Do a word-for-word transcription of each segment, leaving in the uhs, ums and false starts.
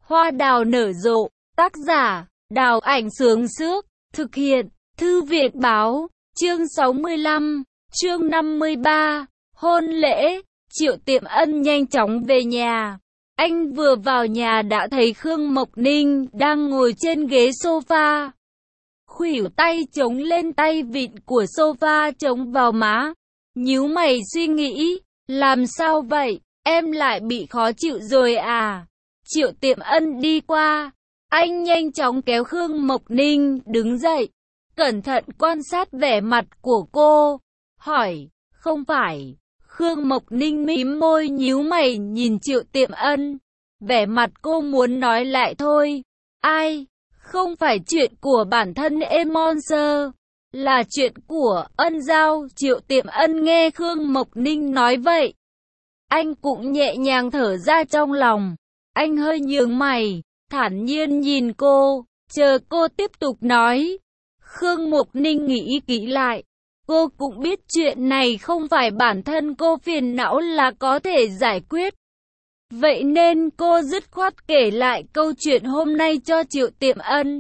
Hoa đào nở rộ, tác giả, Đào Ảnh Sướng Sước, thực hiện, Thư viện Báo, chương sáu mươi lăm, chương năm mươi ba, hôn lễ. Triệu Tiệm Ân nhanh chóng về nhà. Anh vừa vào nhà đã thấy Khương Mộc Ninh đang ngồi trên ghế sofa. Khuỷu tay chống lên tay vịn của sofa chống vào má. Nhíu mày suy nghĩ, làm sao vậy, em lại bị khó chịu rồi à? Triệu Tiệm Ân đi qua, anh nhanh chóng kéo Khương Mộc Ninh đứng dậy, cẩn thận quan sát vẻ mặt của cô, hỏi, không phải. Khương Mộc Ninh mím môi nhíu mày nhìn Triệu Tiệm Ân, vẻ mặt cô muốn nói lại thôi. Ai? Không phải chuyện của bản thân em Monster, là chuyện của Ân Giao. Triệu Tiệm Ân nghe Khương Mộc Ninh nói vậy, anh cũng nhẹ nhàng thở ra trong lòng. Anh hơi nhướng mày, thản nhiên nhìn cô, chờ cô tiếp tục nói. Khương Mộc Ninh nghĩ kỹ lại, cô cũng biết chuyện này không phải bản thân cô phiền não là có thể giải quyết. Vậy nên cô dứt khoát kể lại câu chuyện hôm nay cho Triệu Tiệm Ân.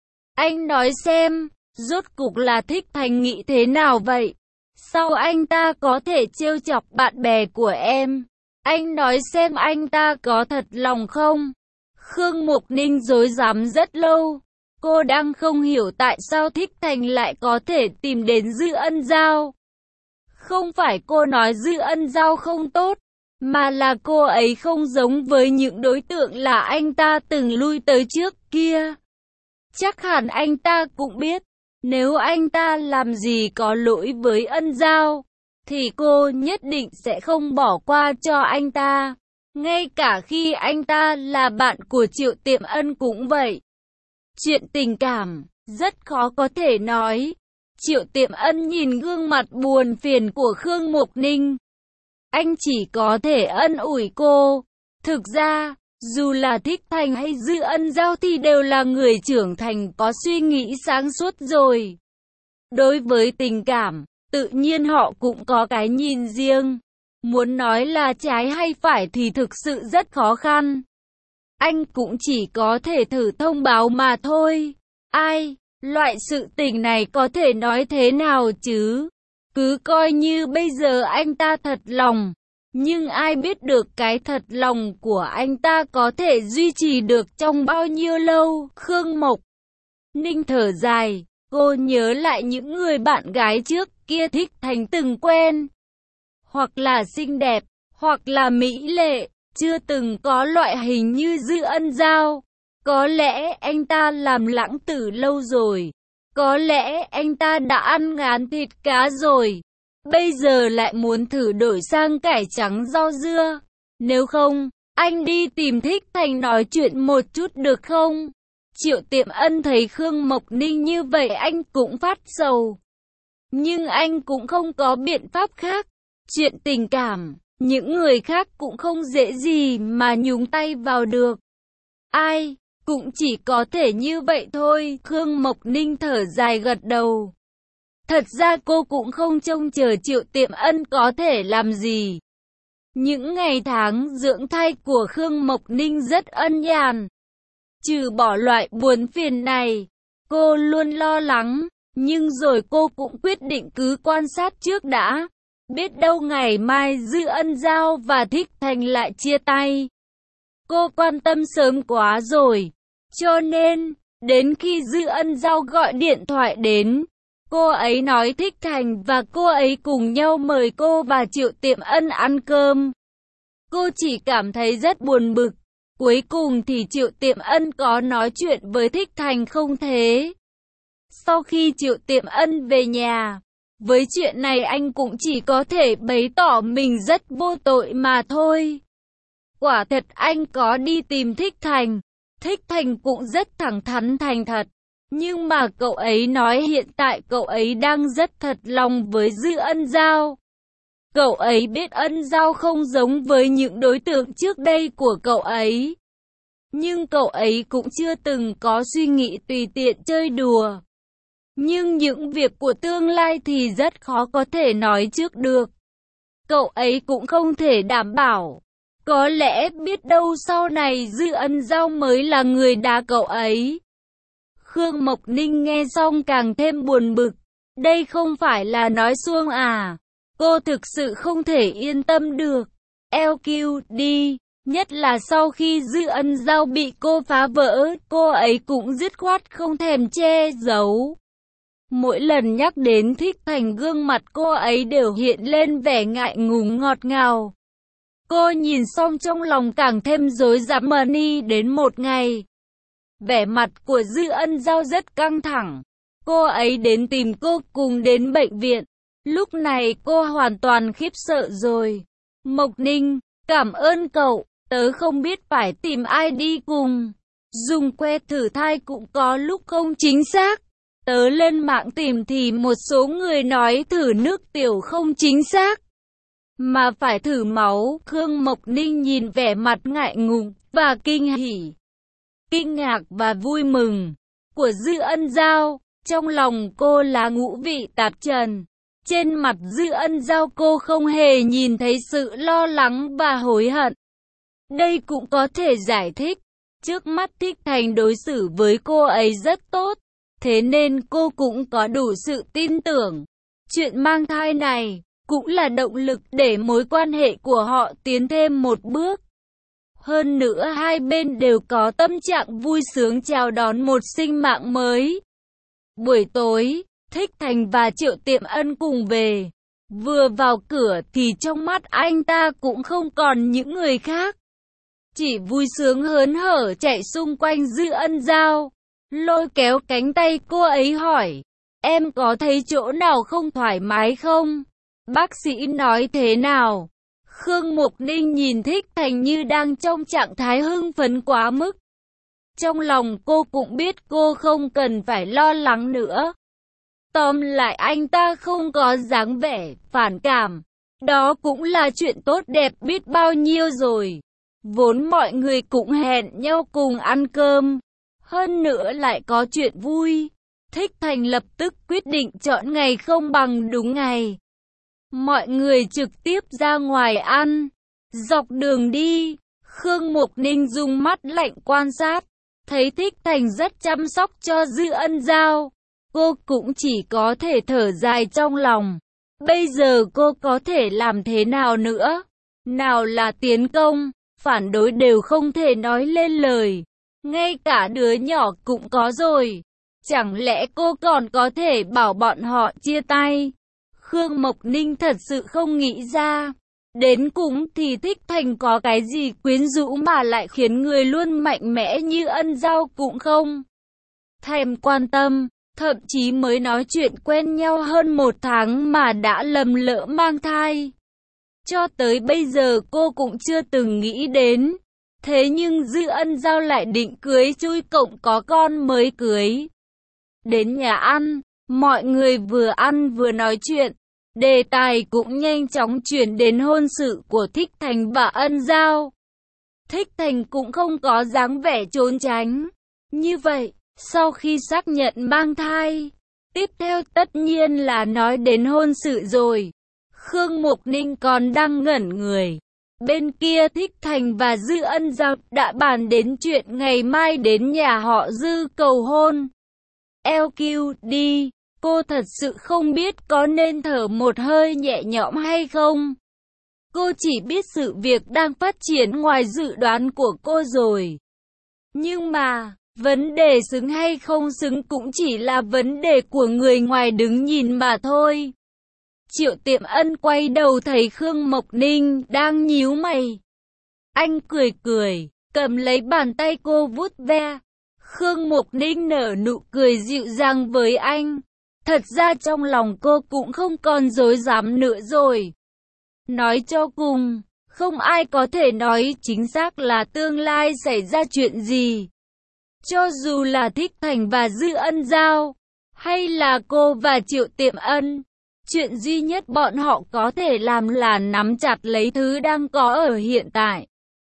Anh nói xem, rốt cục là Thích Thành nghĩ thế nào vậy? Sao anh ta có thể trêu chọc bạn bè của em? Anh nói xem anh ta có thật lòng không? Khương Mộc Ninh rối rắm rất lâu. Cô đang không hiểu tại sao Thích Thành lại có thể tìm đến Dư Ân Giao. Không phải cô nói Dư Ân Giao không tốt, mà là cô ấy không giống với những đối tượng là anh ta từng lui tới trước kia. Chắc hẳn anh ta cũng biết, nếu anh ta làm gì có lỗi với Ân Giao, thì cô nhất định sẽ không bỏ qua cho anh ta. Ngay cả khi anh ta là bạn của Triệu Tiệm Ân cũng vậy. Chuyện tình cảm, rất khó có thể nói. Triệu Tiệm Ân nhìn gương mặt buồn phiền của Khương Mộc Ninh. Anh chỉ có thể ân ủi cô. Thực ra, dù là Thích Thành hay Dư Ân Giao thì đều là người trưởng thành có suy nghĩ sáng suốt rồi. Đối với tình cảm, tự nhiên họ cũng có cái nhìn riêng. Muốn nói là trái hay phải thì thực sự rất khó khăn. Anh cũng chỉ có thể thử thông báo mà thôi. Ai, loại sự tình này có thể nói thế nào chứ? Cứ coi như bây giờ anh ta thật lòng. Nhưng ai biết được cái thật lòng của anh ta có thể duy trì được trong bao nhiêu lâu? Khương Mộc Ninh thở dài, cô nhớ lại những người bạn gái trước kia Thích Thành từng quen. Hoặc là xinh đẹp, hoặc là mỹ lệ, chưa từng có loại hình như Dư Ân Giao. Có lẽ anh ta làm lãng tử lâu rồi. Có lẽ anh ta đã ăn ngán thịt cá rồi. Bây giờ lại muốn thử đổi sang cải trắng rau dưa. Nếu không, anh đi tìm Thích Thành nói chuyện một chút được không? Triệu Tiệm Ân thấy Khương Mộc Ninh như vậy anh cũng phát sầu. Nhưng anh cũng không có biện pháp khác. Chuyện tình cảm, những người khác cũng không dễ gì mà nhúng tay vào được. Ai, cũng chỉ có thể như vậy thôi. Khương Mộc Ninh thở dài gật đầu. Thật ra cô cũng không trông chờ Triệu Tiệm Ân có thể làm gì. Những ngày tháng dưỡng thai của Khương Mộc Ninh rất ân nhàn. Trừ bỏ loại buồn phiền này, cô luôn lo lắng. Nhưng rồi cô cũng quyết định cứ quan sát trước đã. Biết đâu ngày mai Dư Ân Giao và Thích Thành lại chia tay. Cô quan tâm sớm quá rồi. Cho nên, đến khi Dư Ân Giao gọi điện thoại đến, cô ấy nói Thích Thành và cô ấy cùng nhau mời cô và Triệu Tiệm Ân ăn cơm. Cô chỉ cảm thấy rất buồn bực. Cuối cùng thì Triệu Tiệm Ân có nói chuyện với Thích Thành không thế? Sau khi Triệu Tiệm Ân về nhà, với chuyện này anh cũng chỉ có thể bày tỏ mình rất vô tội mà thôi. Quả thật anh có đi tìm Thích Thành. Thích Thành cũng rất thẳng thắn thành thật. Nhưng mà cậu ấy nói hiện tại cậu ấy đang rất thật lòng với Dư Ân Giao. Cậu ấy biết Ân Giao không giống với những đối tượng trước đây của cậu ấy. Nhưng cậu ấy cũng chưa từng có suy nghĩ tùy tiện chơi đùa. Nhưng những việc của tương lai thì rất khó có thể nói trước được. Cậu ấy cũng không thể đảm bảo. Có lẽ biết đâu sau này Dư Ân Giao mới là người đá cậu ấy. Khương Mộc Ninh nghe xong càng thêm buồn bực. Đây không phải là nói suông à? Cô thực sự không thể yên tâm được. lờ quy đi, nhất là sau khi Dư Ân Giao bị cô phá vỡ, cô ấy cũng dứt khoát không thèm che giấu. Mỗi lần nhắc đến Thích Thành, gương mặt cô ấy đều hiện lên vẻ ngại ngùng ngọt ngào. Cô nhìn xong trong lòng càng thêm rối rắm. Money đến một ngày, vẻ mặt của Dư Ân Giao rất căng thẳng. Cô ấy đến tìm cô cùng đến bệnh viện. Lúc này cô hoàn toàn khiếp sợ rồi. Mộc Ninh, cảm ơn cậu, tớ không biết phải tìm ai đi cùng. Dùng que thử thai cũng có lúc không chính xác. Tớ lên mạng tìm thì một số người nói thử nước tiểu không chính xác, mà phải thử máu. Khương Mộc Ninh nhìn vẻ mặt ngại ngùng và kinh hỉ, kinh ngạc và vui mừng của Dư Ân Giao. Trong lòng cô là ngũ vị tạp trần. Trên mặt Dư Ân Giao cô không hề nhìn thấy sự lo lắng và hối hận. Đây cũng có thể giải thích. Trước mắt Thích Thành đối xử với cô ấy rất tốt, thế nên cô cũng có đủ sự tin tưởng. Chuyện mang thai này cũng là động lực để mối quan hệ của họ tiến thêm một bước. Hơn nữa hai bên đều có tâm trạng vui sướng chào đón một sinh mạng mới. Buổi tối, Thích Thành và Triệu Tiệm Ân cùng về. Vừa vào cửa thì trong mắt anh ta cũng không còn những người khác, chỉ vui sướng hớn hở chạy xung quanh Dư Ân Giao, lôi kéo cánh tay cô ấy hỏi, em có thấy chỗ nào không thoải mái không? Bác sĩ nói thế nào? Khương Mộc Ninh nhìn Thích Thành như đang trong trạng thái hưng phấn quá mức. Trong lòng cô cũng biết cô không cần phải lo lắng nữa. Tóm lại anh ta không có dáng vẻ phản cảm. Đó cũng là chuyện tốt đẹp biết bao nhiêu rồi. Vốn mọi người cũng hẹn nhau cùng ăn cơm. Hơn nữa lại có chuyện vui. Thích Thành lập tức quyết định chọn ngày không bằng đúng ngày. Mọi người trực tiếp ra ngoài ăn. Dọc đường đi, Khương Mộc Ninh dùng mắt lạnh quan sát. Thấy Thích Thành rất chăm sóc cho Dư Ân Giao. Cô cũng chỉ có thể thở dài trong lòng. Bây giờ cô có thể làm thế nào nữa? Nào là tiến công, phản đối đều không thể nói lên lời. Ngay cả đứa nhỏ cũng có rồi. Chẳng lẽ cô còn có thể bảo bọn họ chia tay? Khương Mộc Ninh thật sự không nghĩ ra. Đến cùng thì Thích Thành có cái gì quyến rũ mà lại khiến người luôn mạnh mẽ như Ân Giao cũng không thèm quan tâm. Thậm chí mới nói chuyện quen nhau hơn một tháng mà đã lầm lỡ mang thai. Cho tới bây giờ cô cũng chưa từng nghĩ đến. Thế nhưng Dư Ân Giao lại định cưới chui cộng có con mới cưới. Đến nhà ăn, mọi người vừa ăn vừa nói chuyện. Đề tài cũng nhanh chóng chuyển đến hôn sự của Thích Thành và Ân Giao. Thích Thành cũng không có dáng vẻ trốn tránh. Như vậy, sau khi xác nhận mang thai, tiếp theo tất nhiên là nói đến hôn sự rồi. Khương Mộc Ninh còn đang ngẩn người. Bên kia Thích Thành và Dư Ân Giao đã bàn đến chuyện ngày mai đến nhà họ Dư cầu hôn. lờ quy đi, cô thật sự không biết có nên thở một hơi nhẹ nhõm hay không. Cô chỉ biết sự việc đang phát triển ngoài dự đoán của cô rồi. Nhưng mà, vấn đề xứng hay không xứng cũng chỉ là vấn đề của người ngoài đứng nhìn mà thôi. Triệu Tiệm Ân quay đầu thấy Khương Mộc Ninh đang nhíu mày. Anh cười cười, cầm lấy bàn tay cô vuốt ve. Khương Mộc Ninh nở nụ cười dịu dàng với anh. Thật ra trong lòng cô cũng không còn dối dám nữa rồi. Nói cho cùng, không ai có thể nói chính xác là tương lai xảy ra chuyện gì. Cho dù là Thích Thành và Dư Ân Giao, hay là cô và Triệu Tiệm Ân, chuyện duy nhất bọn họ có thể làm là nắm chặt lấy thứ đang có ở hiện tại.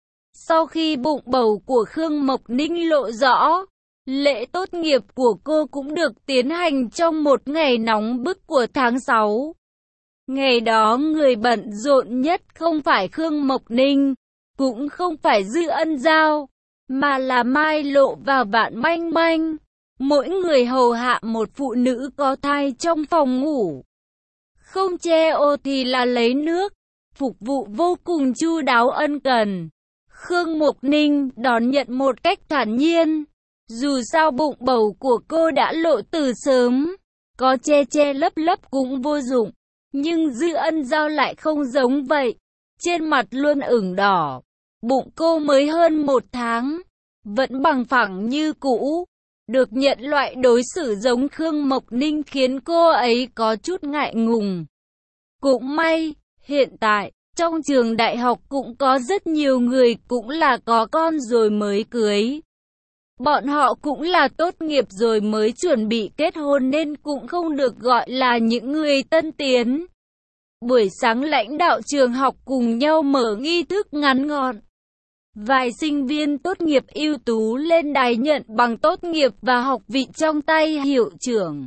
Sau khi bụng bầu của Khương Mộc Ninh lộ rõ, lễ tốt nghiệp của cô cũng được tiến hành trong một ngày nóng bức của tháng sáu. Ngày đó người bận rộn nhất không phải Khương Mộc Ninh, cũng không phải Dư Ân Giao, mà là Mai Lộ và Vạn Manh Manh. Mỗi người hầu hạ một phụ nữ có thai trong phòng ngủ. Không che ô thì là lấy nước, phục vụ vô cùng chu đáo ân cần. Khương Mục Ninh đón nhận một cách thản nhiên. Dù sao bụng bầu của cô đã lộ từ sớm, có che che lấp lấp cũng vô dụng. Nhưng Dư Ân Giao lại không giống vậy. Trên mặt luôn ửng đỏ. Bụng cô mới hơn một tháng, vẫn bằng phẳng như cũ. Được nhận loại đối xử giống Khương Mộc Ninh khiến cô ấy có chút ngại ngùng. Cũng may, hiện tại, trong trường đại học cũng có rất nhiều người cũng là có con rồi mới cưới. Bọn họ cũng là tốt nghiệp rồi mới chuẩn bị kết hôn nên cũng không được gọi là những người tân tiến. Buổi sáng lãnh đạo trường học cùng nhau mở nghi thức ngắn gọn. Vài sinh viên tốt nghiệp ưu tú lên đài nhận bằng tốt nghiệp và học vị trong tay hiệu trưởng.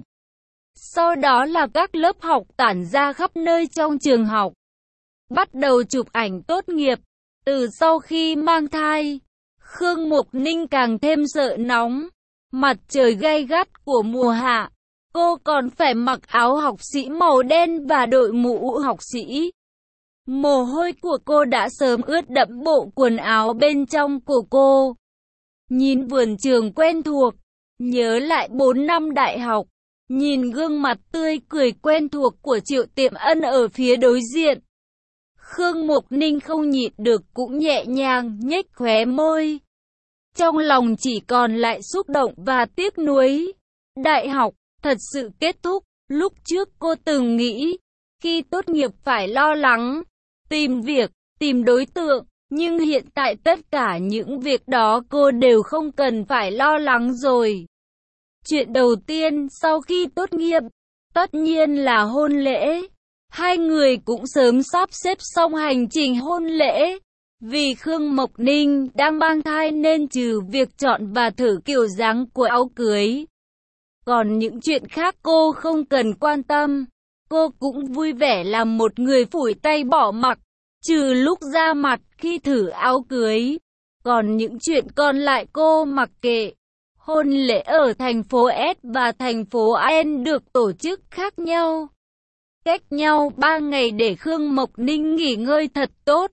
Sau đó là các lớp học tản ra khắp nơi trong trường học. Bắt đầu chụp ảnh tốt nghiệp. Từ sau khi mang thai, Khương Mục Ninh càng thêm sợ nóng. Mặt trời gay gắt của mùa hạ, cô còn phải mặc áo học sĩ màu đen và đội mũ học sĩ. Mồ hôi của cô đã sớm ướt đẫm bộ quần áo bên trong của cô. Nhìn vườn trường quen thuộc, nhớ lại bốn năm đại học, nhìn gương mặt tươi cười quen thuộc của Triệu Tiệm Ân ở phía đối diện. Khương Mục Ninh không nhịn được cũng nhẹ nhàng nhếch khóe môi. Trong lòng chỉ còn lại xúc động và tiếc nuối. Đại học thật sự kết thúc. Lúc trước cô từng nghĩ, khi tốt nghiệp phải lo lắng, tìm việc, tìm đối tượng. Nhưng hiện tại tất cả những việc đó cô đều không cần phải lo lắng rồi. Chuyện đầu tiên sau khi tốt nghiệp, tất nhiên là hôn lễ. Hai người cũng sớm sắp xếp xong hành trình hôn lễ. Vì Khương Mộc Ninh đang mang thai nên trừ việc chọn và thử kiểu dáng của áo cưới, còn những chuyện khác cô không cần quan tâm. Cô cũng vui vẻ làm một người phủi tay bỏ mặc, trừ lúc ra mặt khi thử áo cưới. Còn những chuyện còn lại cô mặc kệ. Hôn lễ ở thành phố S và thành phố N được tổ chức khác nhau. Cách nhau ba ngày để Khương Mộc Ninh nghỉ ngơi thật tốt.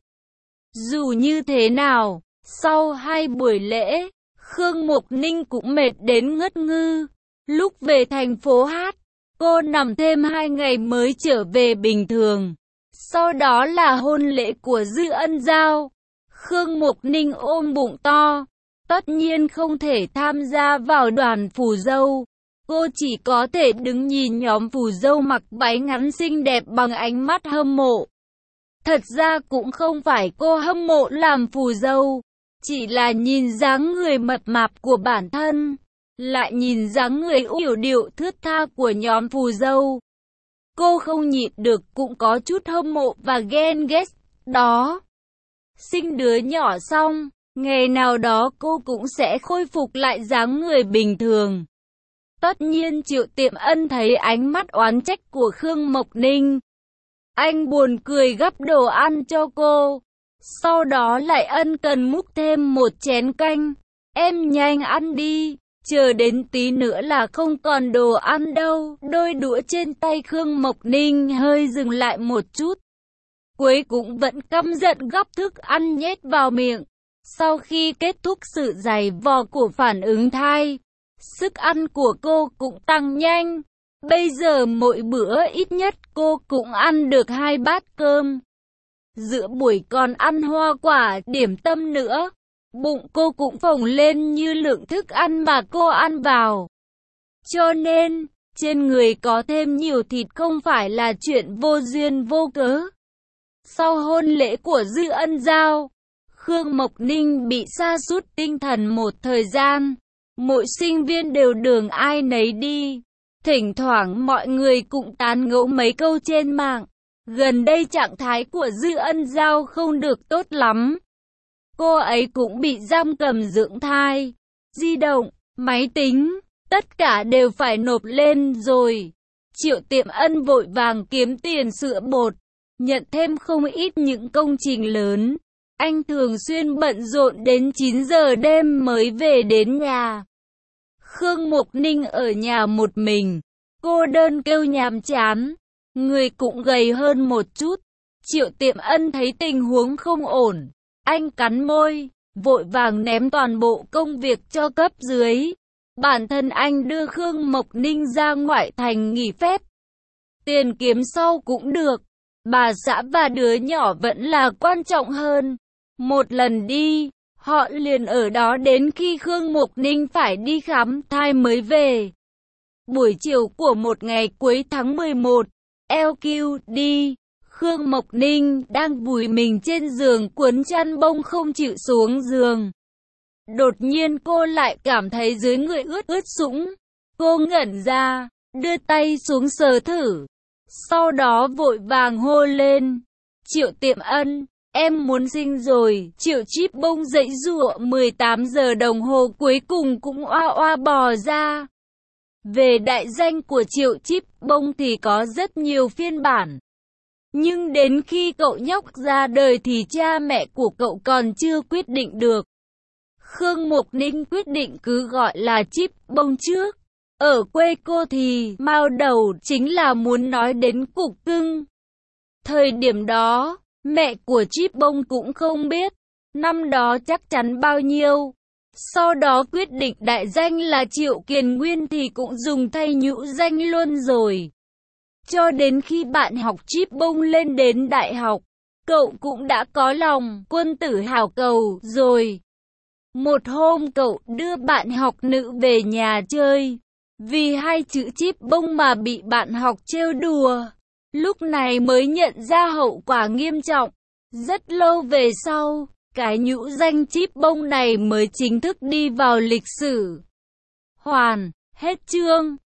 Dù như thế nào, sau hai buổi lễ, Khương Mộc Ninh cũng mệt đến ngất ngư. Lúc về thành phố Hát, cô nằm thêm hai ngày mới trở về bình thường. Sau đó là hôn lễ của Dư Ân Giao. Khương Mộc Ninh ôm bụng to, tất nhiên không thể tham gia vào đoàn phù dâu. Cô chỉ có thể đứng nhìn nhóm phù dâu mặc váy ngắn xinh đẹp bằng ánh mắt hâm mộ. Thật ra cũng không phải cô hâm mộ làm phù dâu, chỉ là nhìn dáng người mập mạp của bản thân, lại nhìn dáng người yểu điệu thướt tha của nhóm phù dâu. Cô không nhịn được cũng có chút hâm mộ và ghen ghét đó. Sinh đứa nhỏ xong, ngày nào đó cô cũng sẽ khôi phục lại dáng người bình thường. Tất nhiên Triệu Tiệm Ân thấy ánh mắt oán trách của Khương Mộc Ninh. Anh buồn cười gắp đồ ăn cho cô. Sau đó lại ân cần múc thêm một chén canh. Em nhanh ăn đi, chờ đến tí nữa là không còn đồ ăn đâu. Đôi đũa trên tay Khương Mộc Ninh hơi dừng lại một chút. Cuối cũng vẫn căm giận gắp thức ăn nhét vào miệng. Sau khi kết thúc sự dày vò của phản ứng thai, sức ăn của cô cũng tăng nhanh. Bây giờ mỗi bữa ít nhất cô cũng ăn được hai bát cơm. Giữa buổi còn ăn hoa quả, điểm tâm nữa. Bụng cô cũng phồng lên như lượng thức ăn mà cô ăn vào. Cho nên, trên người có thêm nhiều thịt không phải là chuyện vô duyên vô cớ. Sau hôn lễ của Dư Ân Giao, Khương Mộc Ninh bị sa sút tinh thần một thời gian. Mỗi sinh viên đều đường ai nấy đi. Thỉnh thoảng mọi người cũng tán gẫu mấy câu trên mạng. Gần đây trạng thái của Dư Ân Giao không được tốt lắm. Cô ấy cũng bị giam cầm dưỡng thai. Di động, máy tính, tất cả đều phải nộp lên rồi. Triệu Tiệm Ân vội vàng kiếm tiền sữa bột, nhận thêm không ít những công trình lớn. Anh thường xuyên bận rộn đến chín giờ đêm mới về đến nhà. Khương Mục Ninh ở nhà một mình, cô đơn kêu nhàm chán, người cũng gầy hơn một chút. Triệu Tiệm Ân thấy tình huống không ổn, anh cắn môi, vội vàng ném toàn bộ công việc cho cấp dưới. Bản thân anh đưa Khương Mộc Ninh ra ngoại thành nghỉ phép. Tiền kiếm sau cũng được, bà xã và đứa nhỏ vẫn là quan trọng hơn. Một lần đi, họ liền ở đó đến khi Khương Mộc Ninh phải đi khám thai mới về. Buổi chiều của một ngày cuối tháng mười một, lờ quy đê, Khương Mộc Ninh đang vùi mình trên giường cuốn chăn bông không chịu xuống giường. Đột nhiên cô lại cảm thấy dưới người ướt ướt sũng. Cô ngẩn ra, đưa tay xuống sờ thử. Sau đó vội vàng hô lên. Triệu Tiệm Ân, em muốn sinh rồi. Triệu Chíp Bông dãy giụa mười tám giờ đồng hồ cuối cùng cũng oa oa bò ra. Về đại danh của Triệu Chíp Bông thì có rất nhiều phiên bản. Nhưng đến khi cậu nhóc ra đời thì cha mẹ của cậu còn chưa quyết định được. Khương Mộc Ninh quyết định cứ gọi là Chíp Bông trước. Ở quê cô thì mao đầu chính là muốn nói đến cục cưng. Thời điểm đó, mẹ của Chíp Bông cũng không biết năm đó chắc chắn bao nhiêu. Sau đó quyết định đại danh là Triệu Kiền Nguyên thì cũng dùng thay nhũ danh luôn rồi. Cho đến khi bạn học Chíp Bông lên đến đại học, cậu cũng đã có lòng quân tử hảo cầu rồi. Một hôm cậu đưa bạn học nữ về nhà chơi, vì hai chữ Chíp Bông mà bị bạn học trêu đùa. Lúc này mới nhận ra hậu quả nghiêm trọng. Rất lâu về sau, cái nhũ danh Chíp Bông này mới chính thức đi vào lịch sử. Hoàn, hết chương.